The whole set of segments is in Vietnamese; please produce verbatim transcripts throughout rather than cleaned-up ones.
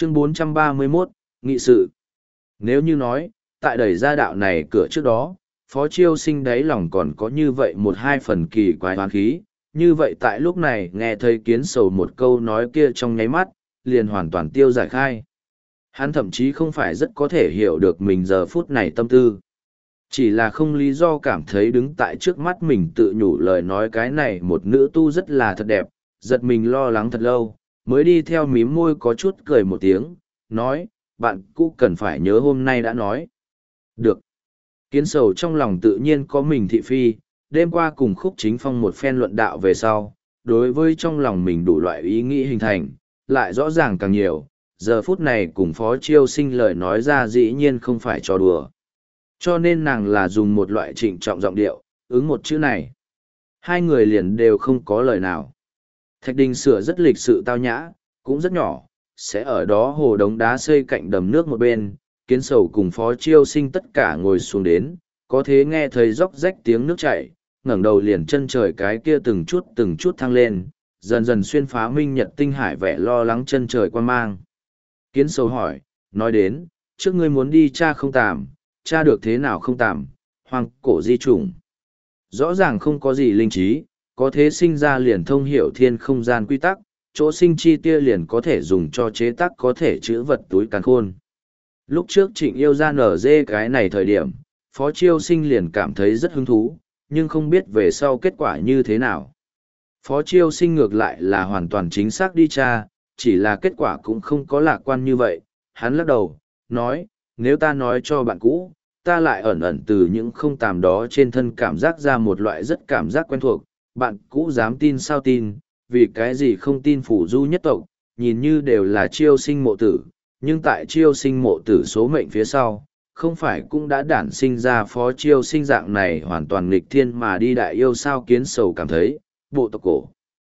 Chương bốn trăm ba mươi mốt, Nghị sự. Nếu như nói, tại đẩy ra đạo này cửa trước đó, Phó Chiêu Sinh đáy lòng còn có như vậy một hai phần kỳ quái hoán khí, như vậy tại lúc này nghe thấy Kiến Sầu một câu nói kia trong nháy mắt, liền hoàn toàn tiêu giải khai. Hắn thậm chí không phải rất có thể hiểu được mình giờ phút này tâm tư. Chỉ là không lý do cảm thấy đứng tại trước mắt mình tự nhủ lời nói cái này một nữ tu rất là thật đẹp, giật mình lo lắng thật lâu, mới đi theo mím môi có chút cười một tiếng, nói, bạn cũ cần phải nhớ hôm nay đã nói. Được. Kiến Sầu trong lòng tự nhiên có mình thị phi, đêm qua cùng Khúc Chính Phong một phen luận đạo về sau, đối với trong lòng mình đủ loại ý nghĩ hình thành, lại rõ ràng càng nhiều, giờ phút này cùng Phó Chiêu Sinh lời nói ra dĩ nhiên không phải trò đùa. Cho nên nàng là dùng một loại trịnh trọng giọng điệu, ứng một chữ này. Hai người liền đều không có lời nào. Thạch Đình sửa rất lịch sự tao nhã, cũng rất nhỏ, sẽ ở đó hồ đống đá xây cạnh đầm nước một bên, Kiến Sầu cùng Phó Chiêu Sinh tất cả ngồi xuống đến, có thế nghe thấy róc rách tiếng nước chảy, ngẩng đầu liền chân trời cái kia từng chút từng chút thăng lên, dần dần xuyên phá minh nhật tinh hải vẻ lo lắng chân trời quan mang. Kiến Sầu hỏi, nói đến, trước ngươi muốn đi cha không tàm, cha được thế nào không tàm, hoang cổ di chủng. Rõ ràng không có gì linh trí, có thế sinh ra liền thông hiểu thiên không gian quy tắc, chỗ sinh chi tia liền có thể dùng cho chế tác có thể chữ vật túi càn khôn. Lúc trước Trịnh Yêu ra nở dê cái này thời điểm, Phó Chiêu Sinh liền cảm thấy rất hứng thú, nhưng không biết về sau kết quả như thế nào. Phó Chiêu Sinh ngược lại là hoàn toàn chính xác đi tra, chỉ là kết quả cũng không có lạc quan như vậy. Hắn lắc đầu, nói, nếu ta nói cho bạn cũ, ta lại ẩn ẩn từ những không tàm đó trên thân cảm giác ra một loại rất cảm giác quen thuộc, bạn cũ dám tin sao tin, vì cái gì không tin phủ du nhất tộc, nhìn như đều là Chiêu Sinh mộ tử, nhưng tại Chiêu Sinh mộ tử số mệnh phía sau, không phải cũng đã đản sinh ra Phó Chiêu Sinh dạng này hoàn toàn nghịch thiên mà đi đại yêu sao. Kiến Sầu cảm thấy, bộ tộc cổ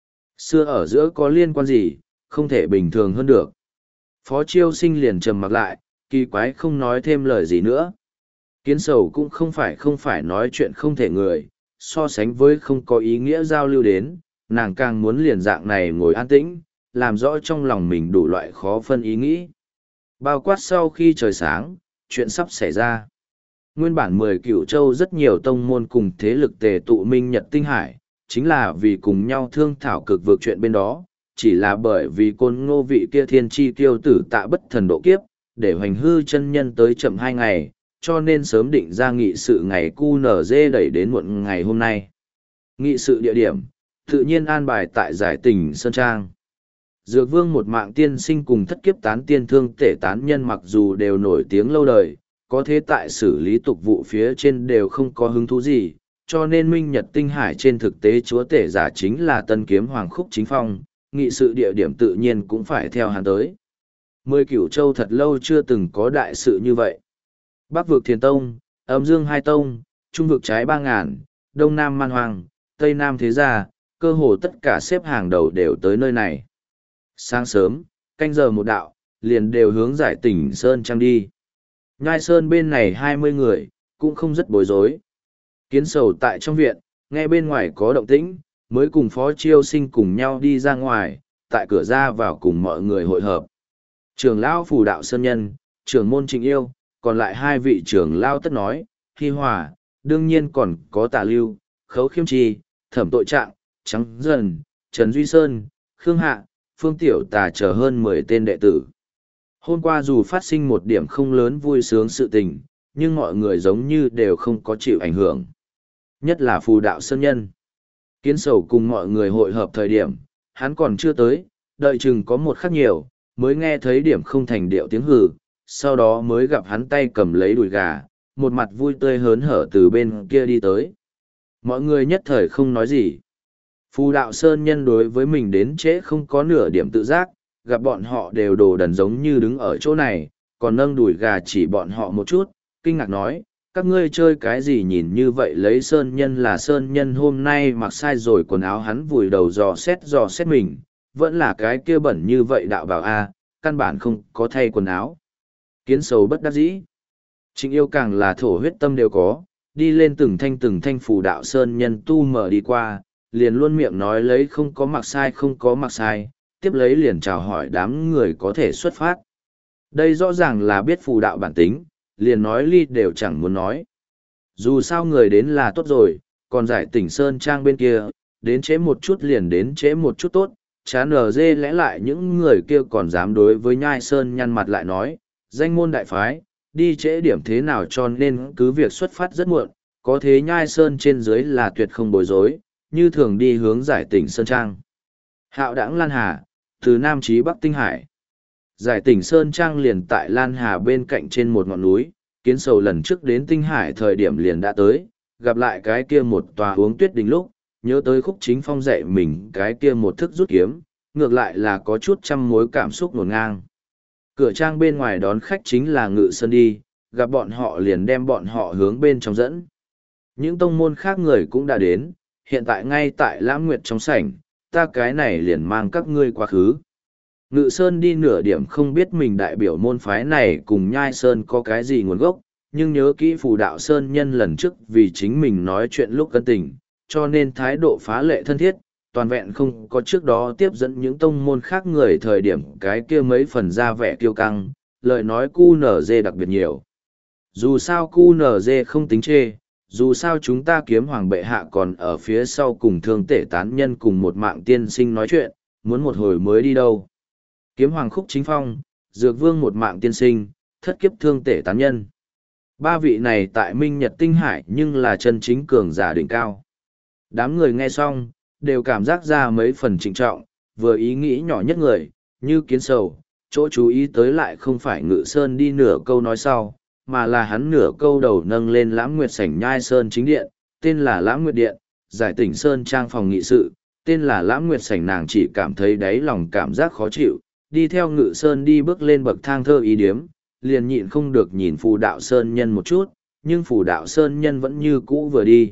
xưa ở giữa có liên quan gì, không thể bình thường hơn được. Phó Chiêu Sinh liền trầm mặc lại, kỳ quái không nói thêm lời gì nữa. Kiến Sầu cũng không phải không phải nói chuyện không thể người, so sánh với không có ý nghĩa giao lưu đến, nàng càng muốn liền dạng này ngồi an tĩnh, làm rõ trong lòng mình đủ loại khó phân ý nghĩ. Bao quát sau khi trời sáng, chuyện sắp xảy ra. Nguyên bản mười cựu châu rất nhiều tông môn cùng thế lực tề tụ minh nhật tinh hải, chính là vì cùng nhau thương thảo cực vượt chuyện bên đó, chỉ là bởi vì côn ngô vị kia thiên chi kiêu tử tạ bất thần độ kiếp, để hoành hư chân nhân tới chậm hai ngày, cho nên sớm định ra nghị sự ngày cu nở dê đẩy đến muộn ngày hôm nay. Nghị sự địa điểm, tự nhiên an bài tại giải tỉnh Sơn Trang. Dược Vương một mạng tiên sinh cùng thất kiếp tán tiên thương tể tán nhân mặc dù đều nổi tiếng lâu đời, có thế tại xử lý tục vụ phía trên đều không có hứng thú gì, cho nên Minh Nhật Tinh Hải trên thực tế chúa tể giả chính là Tân Kiếm Hoàng Khúc Chính Phong, nghị sự địa điểm tự nhiên cũng phải theo hắn tới. Mười Cửu Châu thật lâu chưa từng có đại sự như vậy. Bắc vực Thiền Tông, Âm Dương Hai Tông, Trung vực Trái Ba Ngàn, Đông Nam Man Hoàng, Tây Nam Thế Gia, cơ hồ tất cả xếp hàng đầu đều tới nơi này. Sáng sớm, canh giờ một đạo, liền đều hướng giải tỉnh Sơn Trang đi. Nhai Sơn bên này hai mươi người, cũng không rất bối rối. Kiến Sầu tại trong viện, nghe bên ngoài có động tĩnh, mới cùng Phó Chiêu Sinh cùng nhau đi ra ngoài, tại cửa ra vào cùng mọi người hội hợp. Trưởng lão Phù Đạo Sơn Nhân, trưởng môn Trịnh Yêu, còn lại hai vị trưởng lão tất nói, Hi Hòa, đương nhiên còn có Tả Lưu, Khấu Khiêm Trì, Thẩm Tội Trạng, Trắng Dần, Trần Duy Sơn, Khương Hạ, Phương Tiểu Tà chờ hơn mười tên đệ tử. Hôm qua dù phát sinh một điểm không lớn vui sướng sự tình, nhưng mọi người giống như đều không có chịu ảnh hưởng. Nhất là Phù Đạo Sơn Nhân. Kiến Sầu cùng mọi người hội hợp thời điểm, hắn còn chưa tới, đợi chừng có một khắc nhiều, mới nghe thấy điểm không thành điệu tiếng hừ, sau đó mới gặp hắn tay cầm lấy đùi gà, một mặt vui tươi hớn hở từ bên kia đi tới. Mọi người nhất thời không nói gì. Phù Đạo Sơn Nhân đối với mình đến trễ không có nửa điểm tự giác, gặp bọn họ đều đồ đần giống như đứng ở chỗ này, còn nâng đùi gà chỉ bọn họ một chút, kinh ngạc nói, các ngươi chơi cái gì nhìn như vậy lấy Sơn Nhân là Sơn Nhân hôm nay mặc sai rồi quần áo. Hắn vùi đầu dò xét dò xét mình, vẫn là cái kia bẩn như vậy đạo bảo a, căn bản không có thay quần áo. Kiến Sầu bất đắc dĩ. Trịnh Yêu càng là thổ huyết tâm đều có, đi lên từng thanh từng thanh Phù Đạo Sơn Nhân tu mở đi qua, liền luôn miệng nói lấy không có mặc sai không có mặc sai, tiếp lấy liền chào hỏi đám người có thể xuất phát. Đây rõ ràng là biết phù đạo bản tính, liền nói ly đều chẳng muốn nói. Dù sao người đến là tốt rồi, còn giải tỉnh Sơn Trang bên kia, đến trễ một chút liền đến trễ một chút tốt, chán ở dê lẽ lại những người kia còn dám đối với Nhai Sơn nhăn mặt lại nói, danh môn đại phái, đi trễ điểm thế nào cho nên cứ việc xuất phát rất muộn, có thế Nhai Sơn trên dưới là tuyệt không bối rối, như thường đi hướng giải tỉnh Sơn Trang. Hạo đãng Lan Hà, từ Nam chí Bắc Tinh Hải. Giải tỉnh Sơn Trang liền tại Lan Hà bên cạnh trên một ngọn núi, Kiến Sầu lần trước đến Tinh Hải thời điểm liền đã tới, gặp lại cái kia một tòa uống tuyết đình lúc, nhớ tới Khúc Chính Phong dạy mình cái kia một thức rút kiếm, ngược lại là có chút trăm mối cảm xúc nổn ngang. Cửa trang bên ngoài đón khách chính là Ngự Sơn đi, gặp bọn họ liền đem bọn họ hướng bên trong dẫn. Những tông môn khác người cũng đã đến, hiện tại ngay tại Lãm Nguyệt trong sảnh, ta cái này liền mang các ngươi quá khứ. Ngự Sơn đi nửa điểm không biết mình đại biểu môn phái này cùng Nhai Sơn có cái gì nguồn gốc, nhưng nhớ kỹ Phù Đạo Sơn nhân lần trước vì chính mình nói chuyện lúc cân tình, cho nên thái độ phá lệ thân thiết, toàn vẹn không có trước đó tiếp dẫn những tông môn khác người thời điểm cái kia mấy phần ra vẻ kiêu căng, lời nói cu nở dê đặc biệt nhiều. Dù sao cu nở dê không tính chê, dù sao chúng ta kiếm hoàng bệ hạ còn ở phía sau cùng thương tể tán nhân cùng một mạng tiên sinh nói chuyện, muốn một hồi mới đi đâu. Kiếm hoàng Khúc Chính Phong, Dược Vương một mạng tiên sinh, thất kiếp thương tể tán nhân. Ba vị này tại Minh Nhật Tinh Hải nhưng là chân chính cường giả đỉnh cao. Đám người nghe xong, đều cảm giác ra mấy phần trịnh trọng, vừa ý nghĩ nhỏ nhất người, như Kiến Sầu, chỗ chú ý tới lại không phải Ngự Sơn đi nửa câu nói sau, mà là hắn nửa câu đầu nâng lên Lãm Nguyệt sảnh Nhai Sơn chính điện, tên là Lãm Nguyệt Điện, giải tỉnh Sơn Trang phòng nghị sự, tên là Lãm Nguyệt sảnh. Nàng chỉ cảm thấy đáy lòng cảm giác khó chịu, đi theo Ngự Sơn đi bước lên bậc thang thơ ý điếm, liền nhịn không được nhìn Phù Đạo Sơn nhân một chút, nhưng Phù Đạo Sơn nhân vẫn như cũ vừa đi.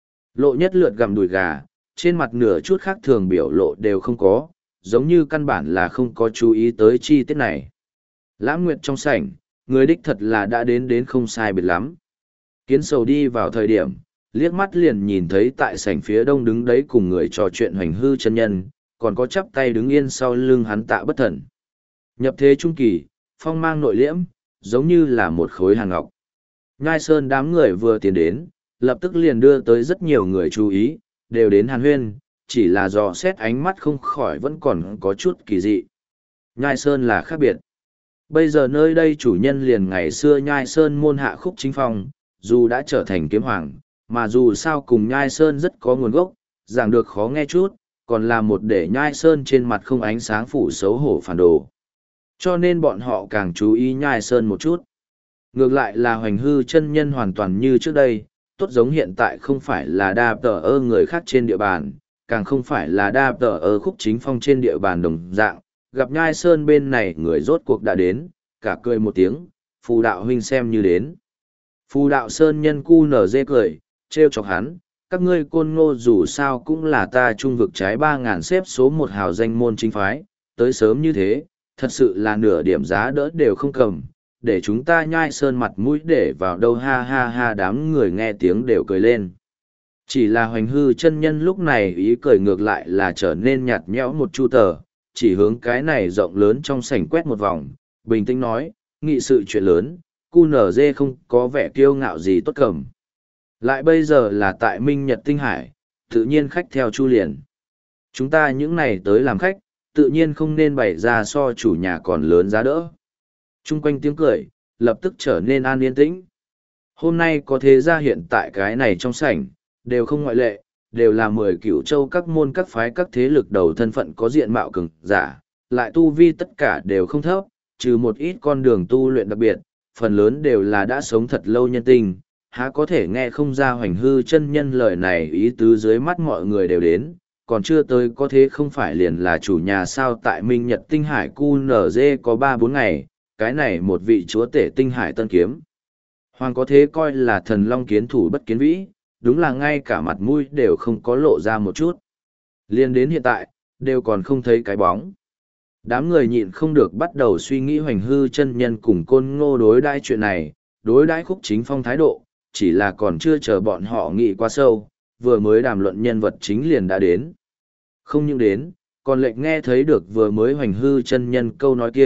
Lộ nhất lượt gặm đùi gà, trên mặt nửa chút khác thường biểu lộ đều không có, giống như căn bản là không có chú ý tới chi tiết này. Lãm Nguyệt trong sảnh, người đích thật là đã đến đến không sai biệt lắm. Kiến Sầu đi vào thời điểm, liếc mắt liền nhìn thấy tại sảnh phía đông đứng đấy cùng người trò chuyện Hoành Hư chân nhân, còn có chắp tay đứng yên sau lưng hắn Tạ Bất Thần. Nhập thế trung kỳ, phong mang nội liễm, giống như là một khối hàn ngọc. Nhai Sơn đám người vừa tiến đến, lập tức liền đưa tới rất nhiều người chú ý, đều đến hàn huyên, chỉ là dò xét ánh mắt không khỏi vẫn còn có chút kỳ dị. Nhai Sơn là khác biệt. Bây giờ nơi đây chủ nhân liền ngày xưa Nhai Sơn môn hạ Khúc Chính Phong, dù đã trở thành kiếm hoàng, mà dù sao cùng Nhai Sơn rất có nguồn gốc, giảng được khó nghe chút, còn là một để Nhai Sơn trên mặt không ánh sáng phủ xấu hổ phản đồ. Cho nên bọn họ càng chú ý Nhai Sơn một chút. Ngược lại là Hoành Hư chân nhân hoàn toàn như trước đây, tốt giống hiện tại không phải là đa tờ ơ người khác trên địa bàn, càng không phải là đa tờ ơ Khúc Chính Phong trên địa bàn đồng dạng, gặp Nhai Sơn bên này người rốt cuộc đã đến, cả cười một tiếng, Phù Đạo huynh xem như đến. Phù Đạo Sơn nhân cu nở dê cười, trêu chọc hắn, các ngươi Côn Ngô dù sao cũng là ta trung vực trái ba ngàn xếp số một hào danh môn chính phái, tới sớm như thế, thật sự là nửa điểm giá đỡ đều không cầm, để chúng ta Nhai Sơn mặt mũi để vào đâu, ha ha ha. Đám người nghe tiếng đều cười lên. Chỉ là Hoành Hư chân nhân lúc này ý cười ngược lại là trở nên nhạt nhẽo một chu tờ, chỉ hướng cái này rộng lớn trong sảnh quét một vòng, bình tĩnh nói, nghị sự chuyện lớn, cu nở dê không có vẻ kiêu ngạo gì tốt cầm. Lại bây giờ là tại Minh Nhật Tinh Hải, tự nhiên khách theo chu liền. Chúng ta những này tới làm khách, tự nhiên không nên bày ra so chủ nhà còn lớn giá đỡ. Trung quanh tiếng cười, lập tức trở nên an yên tĩnh. Hôm nay có thế gia hiện tại cái này trong sảnh, đều không ngoại lệ, đều là mười cửu châu các môn các phái các thế lực đầu thân phận có diện mạo cường giả, lại tu vi tất cả đều không thấp, trừ một ít con đường tu luyện đặc biệt, phần lớn đều là đã sống thật lâu nhân tình, há có thể nghe không ra Hoành Hư chân nhân lời này ý tứ dưới mắt mọi người đều đến, còn chưa tới có thế không phải liền là chủ nhà sao. Tại Minh Nhật Tinh Hải cu nở dê có ba bốn ngày, cái này một vị chúa tể Tinh Hải Tân Kiếm hoàng có thế coi là thần long kiến thủ bất kiến vĩ, đúng là ngay cả mặt mũi đều không có lộ ra một chút. Liên đến hiện tại, đều còn không thấy cái bóng. Đám người nhịn không được bắt đầu suy nghĩ Hoành Hư chân nhân cùng Côn Ngô đối đãi chuyện này, đối đãi Khúc Chính Phong thái độ, chỉ là còn chưa chờ bọn họ nghĩ quá sâu, vừa mới đàm luận nhân vật chính liền đã đến. Không những đến, còn lệnh nghe thấy được vừa mới Hoành Hư chân nhân câu nói kia,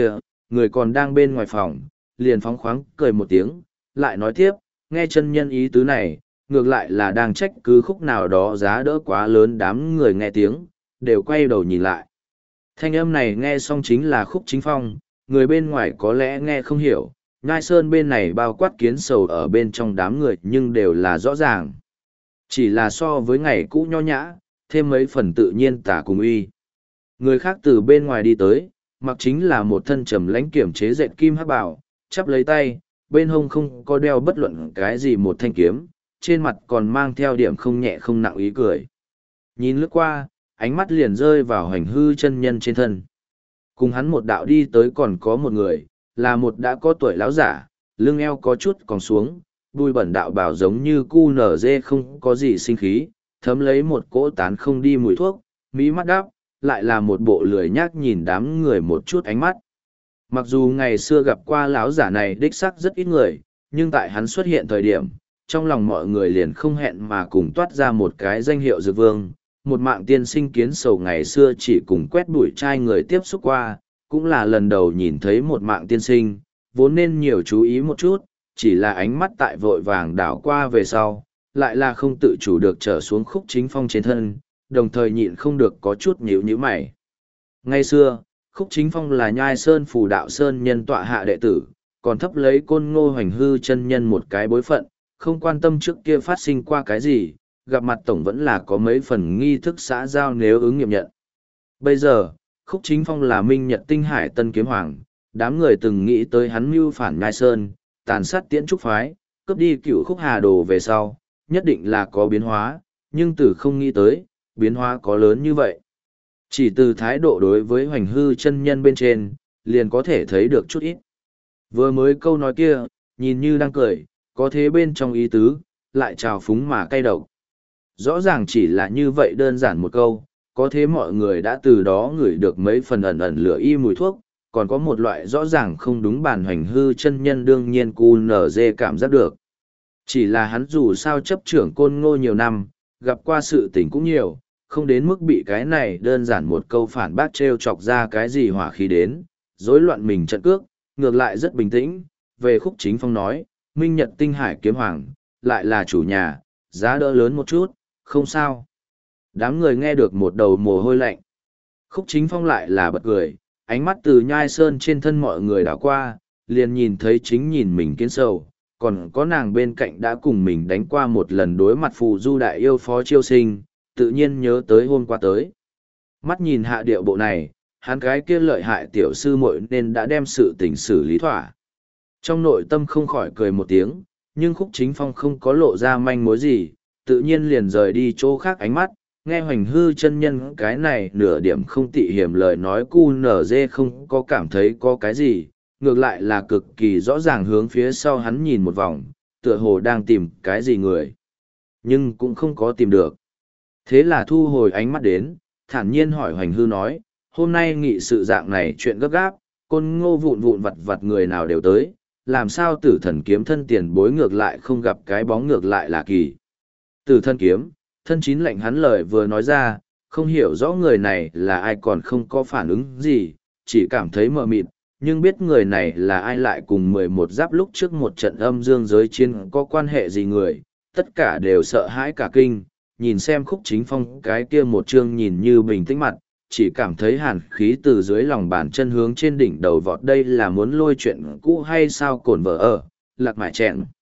người còn đang bên ngoài phòng, liền phóng khoáng cười một tiếng, lại nói tiếp, nghe chân nhân ý tứ này, ngược lại là đang trách cứ khúc nào đó giá đỡ quá lớn. Đám người nghe tiếng, đều quay đầu nhìn lại. Thanh âm này nghe xong chính là Khúc Chính Phong, người bên ngoài có lẽ nghe không hiểu, Nhai Sơn bên này bao quát Kiến Sầu ở bên trong đám người nhưng đều là rõ ràng. Chỉ là so với ngày cũ nho nhã, thêm mấy phần tự nhiên tả cùng uy. Người khác từ bên ngoài đi tới, mặc chính là một thân trầm lãnh kiểm chế dệt kim hắc bảo, chắp lấy tay, bên hông không có đeo bất luận cái gì một thanh kiếm, trên mặt còn mang theo điểm không nhẹ không nặng ý cười. Nhìn lướt qua, ánh mắt liền rơi vào Hoành Hư chân nhân trên thân. Cùng hắn một đạo đi tới còn có một người, là một đã có tuổi lão giả, lưng eo có chút còn xuống, bùi bẩn đạo bảo giống như cu nở dê không có gì sinh khí, thấm lấy một cỗ tán không đi mùi thuốc, mí mắt đáp, lại là một bộ lười nhác nhìn đám người một chút ánh mắt. Mặc dù ngày xưa gặp qua lão giả này đích sắc rất ít người, nhưng tại hắn xuất hiện thời điểm, trong lòng mọi người liền không hẹn mà cùng toát ra một cái danh hiệu Dược Vương. Một mạng tiên sinh Kiến Sầu ngày xưa chỉ cùng quét bụi trai người tiếp xúc qua, cũng là lần đầu nhìn thấy một mạng tiên sinh, vốn nên nhiều chú ý một chút, chỉ là ánh mắt tại vội vàng đảo qua về sau, lại là không tự chủ được trở xuống Khúc Chính Phong trên thân, đồng thời nhịn không được có chút nhíu nhíu mày. Ngày xưa, Khúc Chính Phong là Nhai Sơn Phù Đạo Sơn nhân tọa hạ đệ tử, còn thấp lấy Côn Ngô Hoành Hư chân nhân một cái bối phận, không quan tâm trước kia phát sinh qua cái gì, gặp mặt tổng vẫn là có mấy phần nghi thức xã giao nếu ứng nghiệm nhận. Bây giờ, Khúc Chính Phong là Minh Nhật Tinh Hải Tân Kiếm Hoàng, đám người từng nghĩ tới hắn mưu phản Nhai Sơn, tàn sát Tiễn Trúc Phái, cướp đi Cửu Khúc Hà Đồ về sau, nhất định là có biến hóa, nhưng từ không nghĩ tới, biến hóa có lớn như vậy. Chỉ từ thái độ đối với Hoành Hư chân nhân bên trên, liền có thể thấy được chút ít. Vừa mới câu nói kia, nhìn như đang cười, có thế bên trong ý tứ, lại trào phúng mà cay độc. Rõ ràng chỉ là như vậy đơn giản một câu, có thế mọi người đã từ đó ngửi được mấy phần ẩn ẩn lửa y mùi thuốc, còn có một loại rõ ràng không đúng bản Hoành Hư chân nhân đương nhiên cu nở dê cảm giác được. Chỉ là hắn dù sao chấp trưởng Côn Ngô nhiều năm, gặp qua sự tình cũng nhiều, không đến mức bị cái này đơn giản một câu phản bác trêu chọc ra cái gì hỏa khí đến, rối loạn mình trận cước, ngược lại rất bình tĩnh. Về Khúc Chính Phong nói, Minh Nhật Tinh Hải Kiếm Hoàng, lại là chủ nhà, giá đỡ lớn một chút, không sao. Đám người nghe được một đầu mồ hôi lạnh. Khúc Chính Phong lại là bật cười, ánh mắt từ Nhai Sơn trên thân mọi người đảo qua, liền nhìn thấy chính nhìn mình Kiến Sầu, còn có nàng bên cạnh đã cùng mình đánh qua một lần đối mặt phù du đại yêu Phó Chiêu Sinh, tự nhiên nhớ tới hôm qua tới. Mắt nhìn hạ điệu bộ này, hắn cái kia lợi hại tiểu sư muội nên đã đem sự tình xử lý thỏa. Trong nội tâm không khỏi cười một tiếng, nhưng Khúc Chính Phong không có lộ ra manh mối gì, tự nhiên liền rời đi chỗ khác ánh mắt, nghe Hoành Hư chân nhân cái này nửa điểm không tị hiểm lời nói cu nở dê không có cảm thấy có cái gì, ngược lại là cực kỳ rõ ràng hướng phía sau hắn nhìn một vòng, tựa hồ đang tìm cái gì người. Nhưng cũng không có tìm được. Thế là thu hồi ánh mắt đến, thản nhiên hỏi Hoành Hư nói, hôm nay nghị sự dạng này chuyện gấp gáp, Côn Ngô vụn vụn vặt vặt người nào đều tới, làm sao Tử Thần kiếm thân tiền bối ngược lại không gặp cái bóng ngược lại là kỳ. Tử Thần kiếm, thân chín lệnh hắn lời vừa nói ra, không hiểu rõ người này là ai còn không có phản ứng gì, chỉ cảm thấy mờ mịt, nhưng biết người này là ai lại cùng mười một giáp lúc trước một trận âm dương giới chiến có quan hệ gì người, tất cả đều sợ hãi cả kinh, nhìn xem Khúc Chính Phong cái kia một chương nhìn như bình tĩnh mặt, chỉ cảm thấy hàn khí từ dưới lòng bàn chân hướng trên đỉnh đầu vọt, đây là muốn lôi chuyện cũ hay sao cồn vợ ở, lạc mải chẹn.